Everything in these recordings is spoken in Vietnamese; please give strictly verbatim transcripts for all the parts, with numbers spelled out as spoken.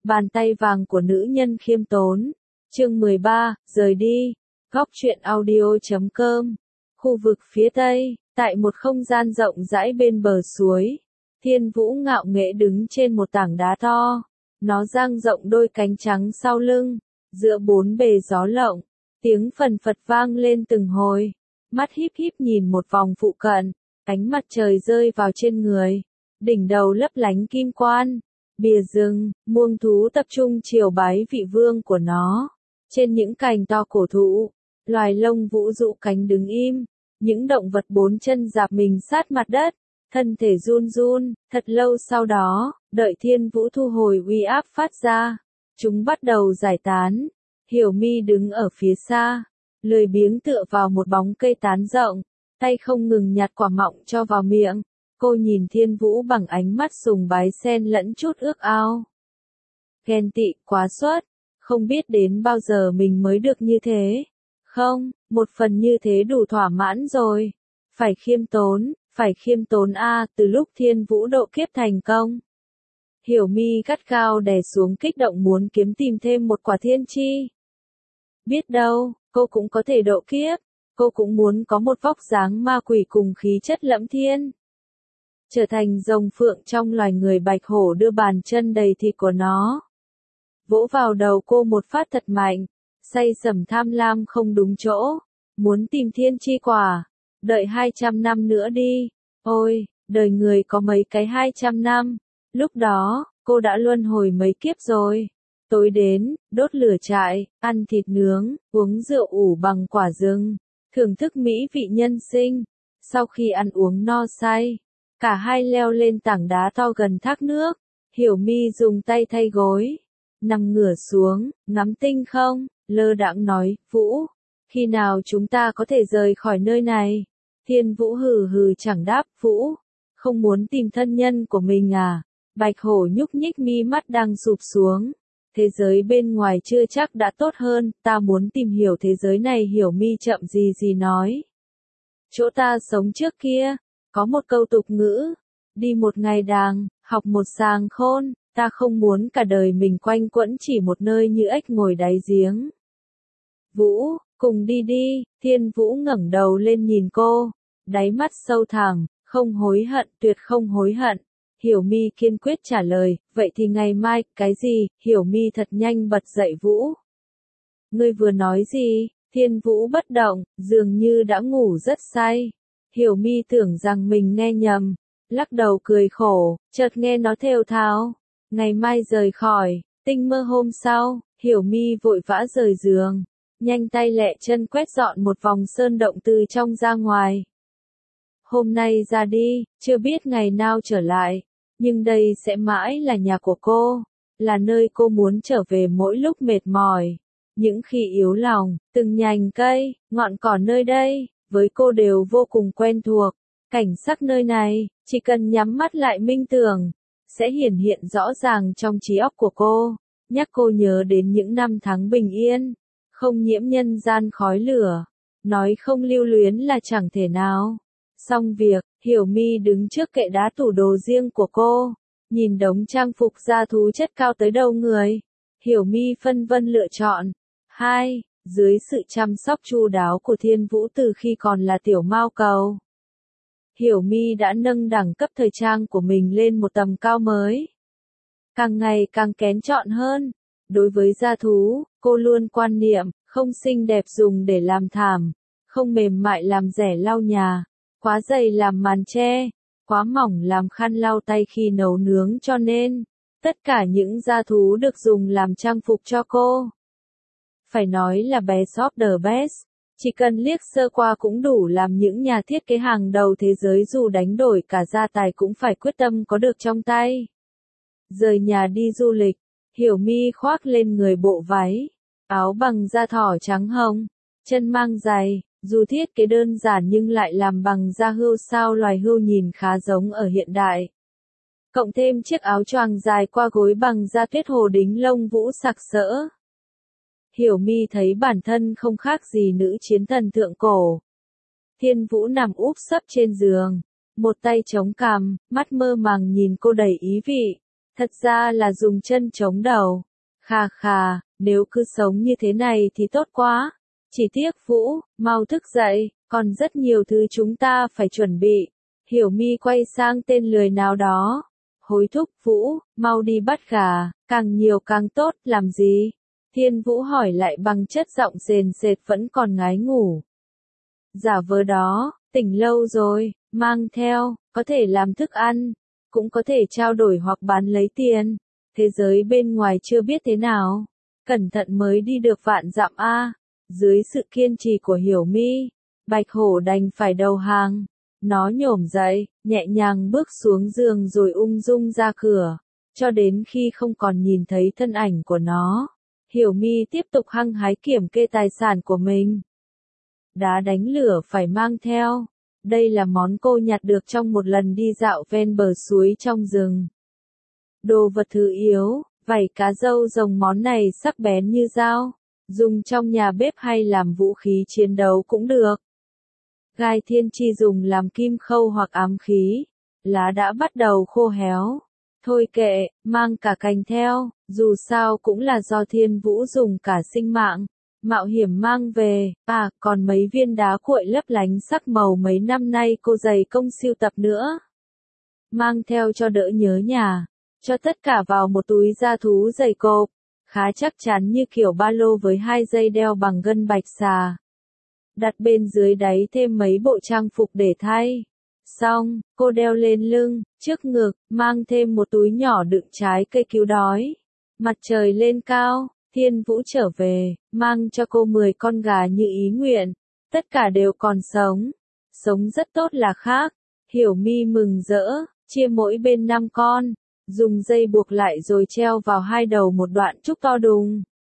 Bàn tay vàng của nữ nhân khiêm tốn. Chương mười ba, rời đi. Góc truyện audio chấm com. Khu vực phía Tây, tại một không gian rộng rãi bên bờ suối, Thiên Vũ ngạo nghễ đứng trên một tảng đá to. Nó dang rộng đôi cánh trắng sau lưng, giữa bốn bề gió lộng, tiếng phần phật vang lên từng hồi. Mắt híp híp nhìn một vòng phụ cận, ánh mặt trời rơi vào trên người, đỉnh đầu lấp lánh kim quan. Bìa rừng, muông thú tập trung triều bái vị vương của nó. Trên những cành to cổ thụ, loài lông vũ dụ cánh đứng im, những động vật bốn chân rạp mình sát mặt đất, thân thể run run. Thật lâu sau đó, đợi Thiên Vũ thu hồi uy áp phát ra, chúng bắt đầu giải tán. Hiểu Mi đứng ở phía xa, lười biếng tựa vào một bóng cây tán rộng, tay không ngừng nhặt quả mọng cho vào miệng. Cô nhìn Thiên Vũ bằng ánh mắt sùng bái xen lẫn chút ước ao. Ghen tị, quá xuất, không biết đến bao giờ mình mới được như thế. Không, một phần như thế đủ thỏa mãn rồi. Phải khiêm tốn, phải khiêm tốn a. Từ lúc Thiên Vũ độ kiếp thành công, Hiểu Mi gắt gao đè xuống kích động muốn kiếm tìm thêm một quả thiên chi. Biết đâu, cô cũng có thể độ kiếp, cô cũng muốn có một vóc dáng ma quỷ cùng khí chất lẫm thiên. Trở thành rồng phượng trong loài người. Bạch hổ đưa bàn chân đầy thịt của nó vỗ vào đầu cô một phát thật mạnh, say sẩm tham lam không đúng chỗ, muốn tìm thiên chi quả, đợi hai trăm năm nữa đi. Ôi, đời người có mấy cái hai trăm năm, lúc đó, cô đã luân hồi mấy kiếp rồi. Tối đến, đốt lửa trại, ăn thịt nướng, uống rượu ủ bằng quả rừng, thưởng thức mỹ vị nhân sinh. Sau khi ăn uống no say, cả hai leo lên tảng đá to gần thác nước. Hiểu Mi dùng tay thay gối, nằm ngửa xuống, ngắm tinh không, lơ đãng nói, Vũ, khi nào chúng ta có thể rời khỏi nơi này? Thiên Vũ hừ hừ chẳng đáp. Vũ, không muốn tìm thân nhân của mình à? Bạch hổ nhúc nhích mi mắt đang sụp xuống. Thế giới bên ngoài chưa chắc đã tốt hơn, ta muốn tìm hiểu thế giới này. Hiểu Mi chậm gì gì nói. Chỗ ta sống trước kia, có một câu tục ngữ, đi một ngày đàng, học một sàng khôn. Ta không muốn cả đời mình quanh quẩn chỉ một nơi như ếch ngồi đáy giếng. Vũ, cùng đi đi. Thiên Vũ ngẩng đầu lên nhìn cô, đáy mắt sâu thẳm, không hối hận, tuyệt không hối hận. Hiểu Mi kiên quyết trả lời, vậy thì ngày mai. Cái gì? Hiểu Mi thật nhanh bật dậy. Vũ, ngươi vừa nói gì? Thiên Vũ bất động, dường như đã ngủ rất say. Hiểu Mi tưởng rằng mình nghe nhầm, lắc đầu cười khổ, chợt nghe nó thều thào, ngày mai rời khỏi. Tinh mơ hôm sau, Hiểu Mi vội vã rời giường, nhanh tay lẹ chân quét dọn một vòng sơn động từ trong ra ngoài. Hôm nay ra đi, chưa biết ngày nào trở lại, nhưng đây sẽ mãi là nhà của cô, là nơi cô muốn trở về mỗi lúc mệt mỏi. Những khi yếu lòng, từng nhành cây, ngọn cỏ nơi đây, với cô đều vô cùng quen thuộc. Cảnh sắc nơi này, chỉ cần nhắm mắt lại minh tưởng, sẽ hiển hiện rõ ràng trong trí óc của cô, nhắc cô nhớ đến những năm tháng bình yên, không nhiễm nhân gian khói lửa. Nói không lưu luyến là chẳng thể nào. Xong việc, Hiểu Mi đứng trước kệ đá tủ đồ riêng của cô, nhìn đống trang phục da thú chất cao tới đầu người. Hiểu Mi phân vân lựa chọn. Hai, dưới sự chăm sóc chu đáo của Thiên Vũ từ khi còn là tiểu mao cầu, Hiểu Mi đã nâng đẳng cấp thời trang của mình lên một tầm cao mới. Càng ngày càng kén chọn hơn. Đối với da thú, cô luôn quan niệm, không xinh đẹp dùng để làm thảm, không mềm mại làm rẻ lau nhà, quá dày làm màn che, quá mỏng làm khăn lau tay khi nấu nướng, cho nên, tất cả những da thú được dùng làm trang phục cho cô. Phải nói là best of the best. Chỉ cần liếc sơ qua cũng đủ làm những nhà thiết kế hàng đầu thế giới dù đánh đổi cả gia tài cũng phải quyết tâm có được trong tay. Rời nhà đi du lịch, Hiểu Mi khoác lên người bộ váy, áo bằng da thỏ trắng hồng, chân mang giày, dù thiết kế đơn giản nhưng lại làm bằng da hươu sao loài hươu nhìn khá giống ở hiện đại. Cộng thêm chiếc áo choàng dài qua gối bằng da tuyết hồ đính lông vũ sặc sỡ. Hiểu Mi thấy bản thân không khác gì nữ chiến thần thượng cổ. Thiên Vũ nằm úp sấp trên giường, một tay chống cằm, mắt mơ màng nhìn cô đầy ý vị. Thật ra là dùng chân chống đầu. Khà khà, nếu cứ sống như thế này thì tốt quá. Chỉ tiếc Vũ, mau thức dậy, còn rất nhiều thứ chúng ta phải chuẩn bị. Hiểu Mi quay sang tên lười nào đó. Hối thúc Vũ, mau đi bắt gà, càng nhiều càng tốt, làm gì? Thiên Vũ hỏi lại bằng chất giọng rền rệt vẫn còn ngái ngủ. Giả vờ đó, tỉnh lâu rồi, mang theo, có thể làm thức ăn, cũng có thể trao đổi hoặc bán lấy tiền. Thế giới bên ngoài chưa biết thế nào. Cẩn thận mới đi được vạn dặm a. Dưới sự kiên trì của Hiểu Mi, Bạch Hổ đành phải đầu hàng. Nó nhổm dậy, nhẹ nhàng bước xuống giường rồi ung dung ra cửa, cho đến khi không còn nhìn thấy thân ảnh của nó. Hiểu Mi tiếp tục hăng hái kiểm kê tài sản của mình. Đá đánh lửa phải mang theo. Đây là món cô nhặt được trong một lần đi dạo ven bờ suối trong rừng. Đồ vật thứ yếu, vảy cá râu rồng, món này sắc bén như dao, dùng trong nhà bếp hay làm vũ khí chiến đấu cũng được. Gai thiên chi dùng làm kim khâu hoặc ám khí. Lá đã bắt đầu khô héo. Thôi kệ, mang cả cành theo, dù sao cũng là do Thiên Vũ dùng cả sinh mạng, mạo hiểm mang về. À, còn mấy viên đá cuội lấp lánh sắc màu mấy năm nay cô dày công sưu tập nữa. Mang theo cho đỡ nhớ nhà. Cho tất cả vào một túi da thú dày cộp, khá chắc chắn như kiểu ba lô với hai dây đeo bằng gân bạch xà. Đặt bên dưới đáy thêm mấy bộ trang phục để thay. Xong, cô đeo lên lưng, trước ngực, mang thêm một túi nhỏ đựng trái cây cứu đói. Mặt trời lên cao, Thiên Vũ trở về, mang cho cô mười con gà như ý nguyện. Tất cả đều còn sống. Sống rất tốt là khác. Hiểu Mi mừng rỡ, chia mỗi bên năm con. Dùng dây buộc lại rồi treo vào hai đầu một đoạn trúc to đùng.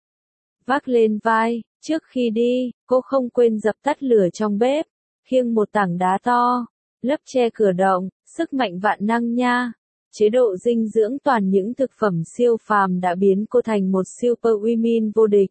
Vác lên vai, trước khi đi, cô không quên dập tắt lửa trong bếp, khiêng một tảng đá to, lấp che cửa động, sức mạnh vạn năng nha. Chế độ dinh dưỡng toàn những thực phẩm siêu phàm đã biến cô thành một superwoman vô địch.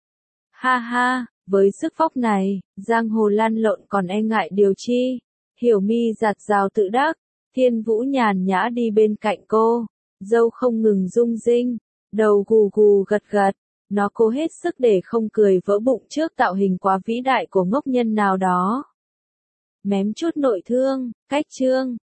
Ha ha, với sức vóc này, giang hồ lăn lộn còn e ngại điều chi? Hiểu Mi giạt rào tự đắc. Thiên Vũ nhàn nhã đi bên cạnh cô, râu không ngừng rung rinh, đầu gù gù gật gật. Nó cố hết sức để không cười vỡ bụng trước tạo hình quá vĩ đại của ngốc nhân nào đó. Mém chút nội thương, cách chương.